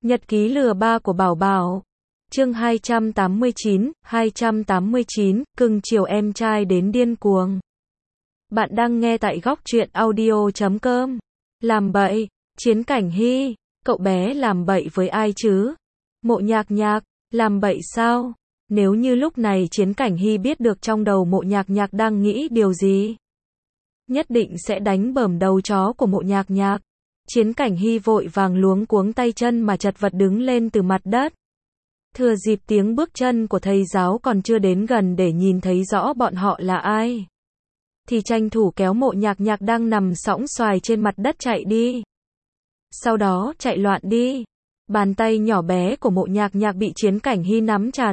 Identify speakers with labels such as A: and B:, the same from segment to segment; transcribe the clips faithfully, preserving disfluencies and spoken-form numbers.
A: Nhật ký lừa ba của Bảo Bảo. Chương hai trăm tám mươi chín, hai trăm tám mươi chín, cưng chiều em trai đến điên cuồng. Bạn đang nghe tại góc truyện audio chấm com. Làm bậy, Chiến Cảnh Hy, cậu bé làm bậy với ai chứ? Mộ Nhạc Nhạc, làm bậy sao? Nếu như lúc này Chiến Cảnh Hy biết được trong đầu Mộ Nhạc Nhạc đang nghĩ điều gì, nhất định sẽ đánh bởm đầu chó của Mộ Nhạc Nhạc. Chiến Cảnh Hy vội vàng luống cuống tay chân mà chật vật đứng lên từ mặt đất. Thừa dịp tiếng bước chân của thầy giáo còn chưa đến gần để nhìn thấy rõ bọn họ là ai, thì tranh thủ kéo Mộ Nhạc Nhạc đang nằm sõng xoài trên mặt đất chạy đi. Sau đó chạy loạn đi. Bàn tay nhỏ bé của Mộ Nhạc Nhạc bị Chiến Cảnh Hy nắm chặt.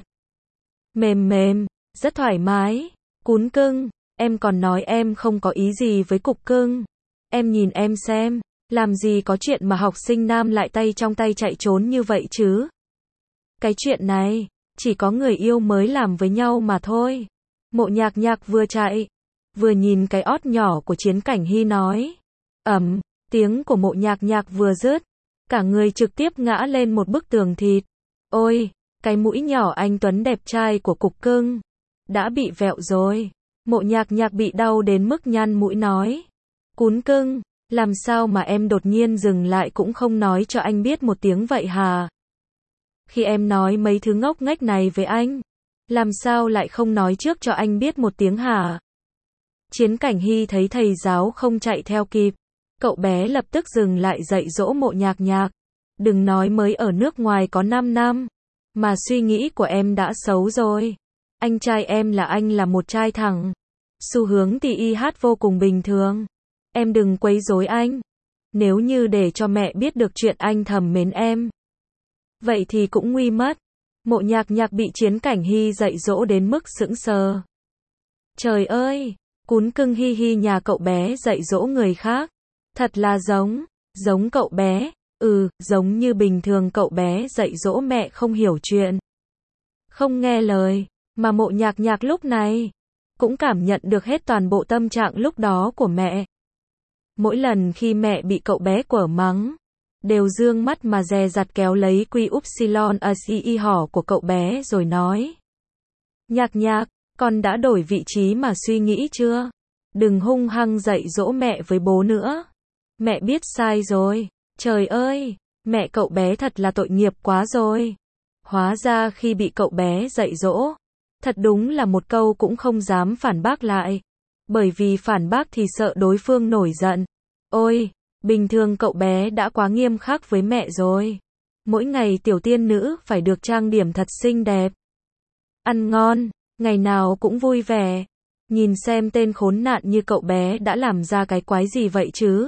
A: Mềm mềm, rất thoải mái. Cún cưng, em còn nói em không có ý gì với cục cưng. Em nhìn em xem, làm gì có chuyện mà học sinh nam lại tay trong tay chạy trốn như vậy chứ? Cái chuyện này, chỉ có người yêu mới làm với nhau mà thôi. Mộ Nhạc Nhạc vừa chạy, vừa nhìn cái ót nhỏ của Chiến Cảnh Hy nói. Ầm, tiếng của Mộ Nhạc Nhạc vừa dứt, cả người trực tiếp ngã lên một bức tường thịt. Ôi, cái mũi nhỏ anh tuấn đẹp trai của cục cưng đã bị vẹo rồi. Mộ Nhạc Nhạc bị đau đến mức nhăn mũi nói. Cún cưng, làm sao mà em đột nhiên dừng lại cũng không nói cho anh biết một tiếng vậy hả? Khi em nói mấy thứ ngốc nghếch này với anh, làm sao lại không nói trước cho anh biết một tiếng hả? Chiến Cảnh Hy thấy thầy giáo không chạy theo kịp, cậu bé lập tức dừng lại dạy dỗ Mộ Nhạc Nhạc. Đừng nói mới ở nước ngoài có năm năm, mà suy nghĩ của em đã xấu rồi. Anh trai em là anh là một trai thẳng. Xu hướng thì y hát vô cùng bình thường. Em đừng quấy rối anh. Nếu như để cho mẹ biết được chuyện anh thầm mến em, vậy thì cũng nguy mất. Mộ Nhạc Nhạc bị Chiến Cảnh Hy dạy dỗ đến mức sững sờ. Trời ơi, cún cưng Hi Hi nhà cậu bé dạy dỗ người khác. Thật là giống, giống cậu bé. Ừ, giống như bình thường cậu bé dạy dỗ mẹ không hiểu chuyện, không nghe lời. Mà Mộ Nhạc Nhạc lúc này cũng cảm nhận được hết toàn bộ tâm trạng lúc đó của mẹ. Mỗi lần khi mẹ bị cậu bé quở mắng, đều dương mắt mà dè dặt kéo lấy quy upsilon a xê i hỏ của cậu bé rồi nói. Nhạc Nhạc, con đã đổi vị trí mà suy nghĩ chưa? Đừng hung hăng dạy dỗ mẹ với bố nữa. Mẹ biết sai rồi. Trời ơi, mẹ cậu bé thật là tội nghiệp quá rồi. Hóa ra khi bị cậu bé dạy dỗ, thật đúng là một câu cũng không dám phản bác lại. Bởi vì phản bác thì sợ đối phương nổi giận. Ôi, bình thường cậu bé đã quá nghiêm khắc với mẹ rồi. Mỗi ngày tiểu tiên nữ phải được trang điểm thật xinh đẹp, ăn ngon, ngày nào cũng vui vẻ. Nhìn xem tên khốn nạn như cậu bé đã làm ra cái quái gì vậy chứ?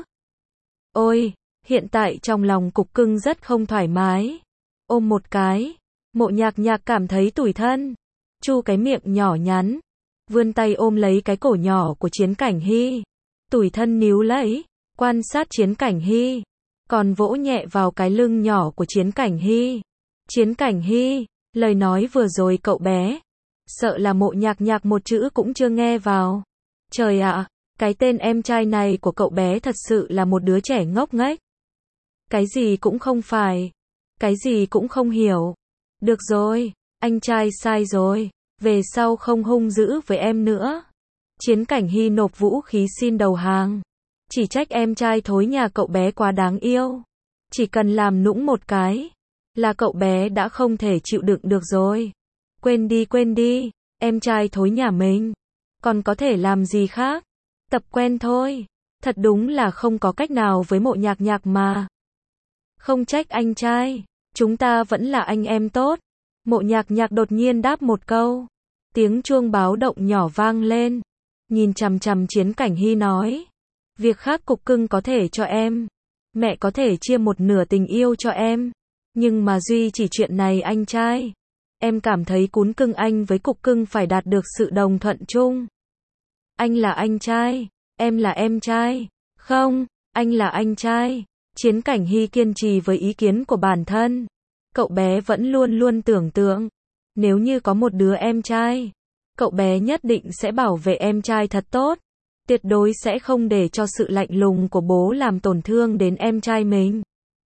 A: Ôi, hiện tại trong lòng cục cưng rất không thoải mái. Ôm một cái, Mộ Nhạc Nhạc cảm thấy tủi thân. Chu cái miệng nhỏ nhắn, vươn tay ôm lấy cái cổ nhỏ của Chiến Cảnh Hy. Tủi thân níu lấy, quan sát Chiến Cảnh Hy, còn vỗ nhẹ vào cái lưng nhỏ của Chiến Cảnh Hy. Chiến Cảnh Hy, lời nói vừa rồi cậu bé, sợ là Mộ Nhạc Nhạc một chữ cũng chưa nghe vào. Trời ạ, cái tên em trai này của cậu bé thật sự là một đứa trẻ ngốc nghếch. Cái gì cũng không phải, cái gì cũng không hiểu. Được rồi, anh trai sai rồi, về sau không hung dữ với em nữa. Chiến Cảnh Hy nộp vũ khí xin đầu hàng. Chỉ trách em trai thối nhà cậu bé quá đáng yêu. Chỉ cần làm nũng một cái, là cậu bé đã không thể chịu đựng được rồi. Quên đi quên đi, em trai thối nhà mình, còn có thể làm gì khác? Tập quen thôi. Thật đúng là không có cách nào với Mộ Nhạc Nhạc mà. Không trách anh trai, chúng ta vẫn là anh em tốt. Mộ Nhạc Nhạc đột nhiên đáp một câu. Tiếng chuông báo động nhỏ vang lên. Nhìn chằm chằm Chiến Cảnh Hy nói. Việc khác cục cưng có thể cho em. Mẹ có thể chia một nửa tình yêu cho em. Nhưng mà duy chỉ chuyện này anh trai. Em cảm thấy cún cưng anh với cục cưng phải đạt được sự đồng thuận chung. Anh là anh trai, em là em trai. Không, anh là anh trai. Chiến Cảnh Hy kiên trì với ý kiến của bản thân. Cậu bé vẫn luôn luôn tưởng tượng, nếu như có một đứa em trai, cậu bé nhất định sẽ bảo vệ em trai thật tốt. Tuyệt đối sẽ không để cho sự lạnh lùng của bố làm tổn thương đến em trai mình.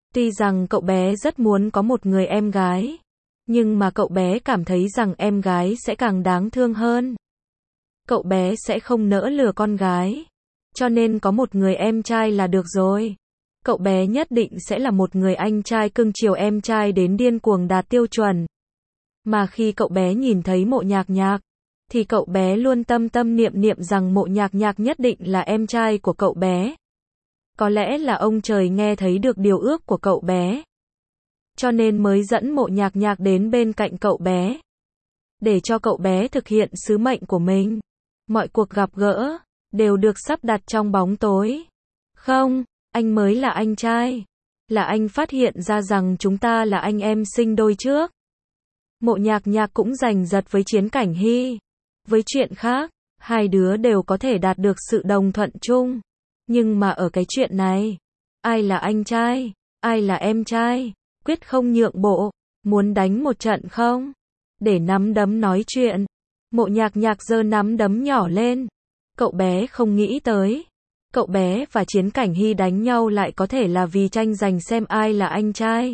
A: Tuy rằng cậu bé rất muốn có một người em gái, nhưng mà cậu bé cảm thấy rằng em gái sẽ càng đáng thương hơn. Cậu bé sẽ không nỡ lừa con gái, cho nên có một người em trai là được rồi. Cậu bé nhất định sẽ là một người anh trai cưng chiều em trai đến điên cuồng đạt tiêu chuẩn. Mà khi cậu bé nhìn thấy Mộ Nhạc Nhạc, thì cậu bé luôn tâm tâm niệm niệm rằng Mộ Nhạc Nhạc nhất định là em trai của cậu bé. Có lẽ là ông trời nghe thấy được điều ước của cậu bé, cho nên mới dẫn Mộ Nhạc Nhạc đến bên cạnh cậu bé, để cho cậu bé thực hiện sứ mệnh của mình. Mọi cuộc gặp gỡ đều được sắp đặt trong bóng tối. Không, anh mới là anh trai. Là anh phát hiện ra rằng chúng ta là anh em sinh đôi trước. Mộ Nhạc Nhạc cũng giành giật với Chiến Cảnh Hy. Với chuyện khác, hai đứa đều có thể đạt được sự đồng thuận chung. Nhưng mà ở cái chuyện này, ai là anh trai, ai là em trai, quyết không nhượng bộ. Muốn đánh một trận không? Để nắm đấm nói chuyện. Mộ Nhạc Nhạc giơ nắm đấm nhỏ lên. Cậu bé không nghĩ tới, cậu bé và Chiến Cảnh Hy đánh nhau lại có thể là vì tranh giành xem ai là anh trai,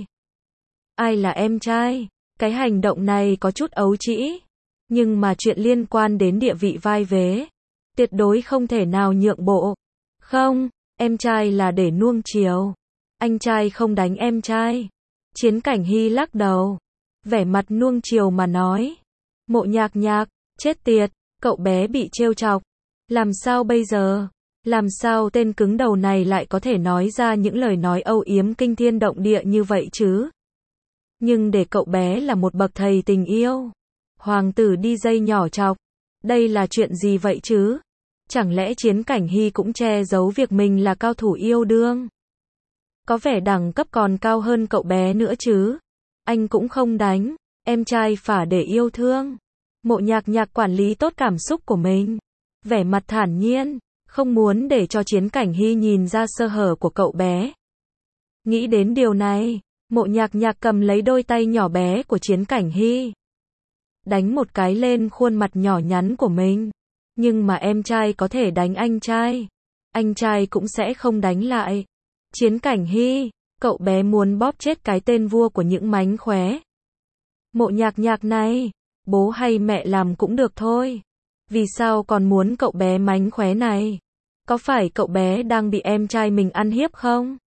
A: ai là em trai. Cái hành động này có chút ấu trĩ, nhưng mà chuyện liên quan đến địa vị vai vế, tuyệt đối không thể nào nhượng bộ. Không, em trai là để nuông chiều, anh trai không đánh em trai. Chiến Cảnh Hy lắc đầu, vẻ mặt nuông chiều mà nói. Mộ Nhạc Nhạc, chết tiệt, cậu bé bị trêu chọc. Làm sao bây giờ? Làm sao tên cứng đầu này lại có thể nói ra những lời nói âu yếm kinh thiên động địa như vậy chứ? Nhưng để cậu bé là một bậc thầy tình yêu, hoàng tử đi dây nhỏ chọc, đây là chuyện gì vậy chứ? Chẳng lẽ Chiến Cảnh Hy cũng che giấu việc mình là cao thủ yêu đương? Có vẻ đẳng cấp còn cao hơn cậu bé nữa chứ? Anh cũng không đánh, em trai phả để yêu thương. Mộ Nhạc Nhạc quản lý tốt cảm xúc của mình, vẻ mặt thản nhiên, không muốn để cho Chiến Cảnh Hy nhìn ra sơ hở của cậu bé. Nghĩ đến điều này, Mộ Nhạc Nhạc cầm lấy đôi tay nhỏ bé của Chiến Cảnh Hy, đánh một cái lên khuôn mặt nhỏ nhắn của mình. Nhưng mà em trai có thể đánh anh trai, anh trai cũng sẽ không đánh lại. Chiến Cảnh Hy, cậu bé muốn bóp chết cái tên vua của những mánh khóe. Mộ Nhạc Nhạc này, bố hay mẹ làm cũng được thôi. Vì sao còn muốn cậu bé mánh khóe này? Có phải cậu bé đang bị em trai mình ăn hiếp không?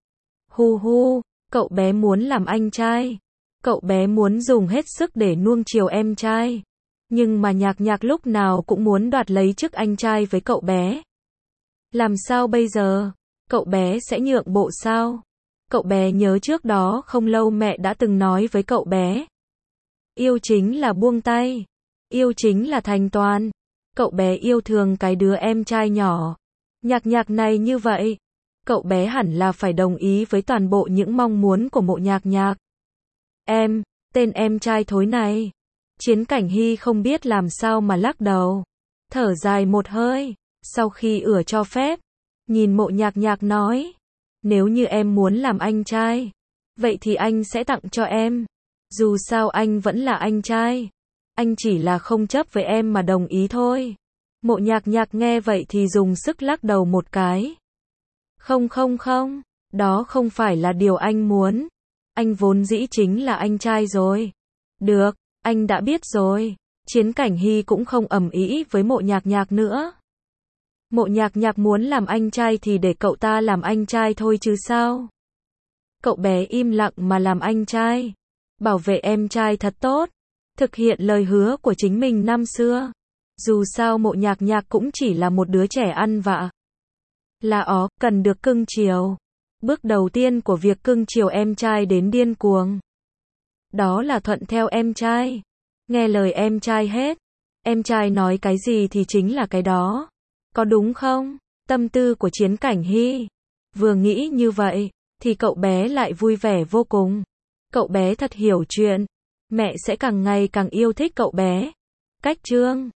A: Hu hu, cậu bé muốn làm anh trai. Cậu bé muốn dùng hết sức để nuông chiều em trai. Nhưng mà Nhạc Nhạc lúc nào cũng muốn đoạt lấy chức anh trai với cậu bé. Làm sao bây giờ? Cậu bé sẽ nhượng bộ sao? Cậu bé nhớ trước đó không lâu mẹ đã từng nói với cậu bé. Yêu chính là buông tay. Yêu chính là thành toàn. Cậu bé yêu thương cái đứa em trai nhỏ. Nhạc Nhạc này như vậy, cậu bé hẳn là phải đồng ý với toàn bộ những mong muốn của Mộ Nhạc Nhạc. Em, tên em trai thối này. Chiến Cảnh Hy không biết làm sao mà lắc đầu. Thở dài một hơi, sau khi ửa cho phép, nhìn Mộ Nhạc Nhạc nói. Nếu như em muốn làm anh trai, vậy thì anh sẽ tặng cho em. Dù sao anh vẫn là anh trai. Anh chỉ là không chấp với em mà đồng ý thôi. Mộ Nhạc Nhạc nghe vậy thì dùng sức lắc đầu một cái. Không không không, đó không phải là điều anh muốn. Anh vốn dĩ chính là anh trai rồi. Được, anh đã biết rồi. Chiến Cảnh Hy cũng không ầm ĩ với Mộ Nhạc Nhạc nữa. Mộ Nhạc Nhạc muốn làm anh trai thì để cậu ta làm anh trai thôi chứ sao. Cậu bé im lặng mà làm anh trai. Bảo vệ em trai thật tốt. Thực hiện lời hứa của chính mình năm xưa. Dù sao Mộ Nhạc Nhạc cũng chỉ là một đứa trẻ ăn vạ. Là ó, cần được cưng chiều. Bước đầu tiên của việc cưng chiều em trai đến điên cuồng, đó là thuận theo em trai. Nghe lời em trai hết. Em trai nói cái gì thì chính là cái đó. Có đúng không? Tâm tư của Chiến Cảnh Hy. Vừa nghĩ như vậy, thì cậu bé lại vui vẻ vô cùng. Cậu bé thật hiểu chuyện. Mẹ sẽ càng ngày càng yêu thích cậu bé. Cách chương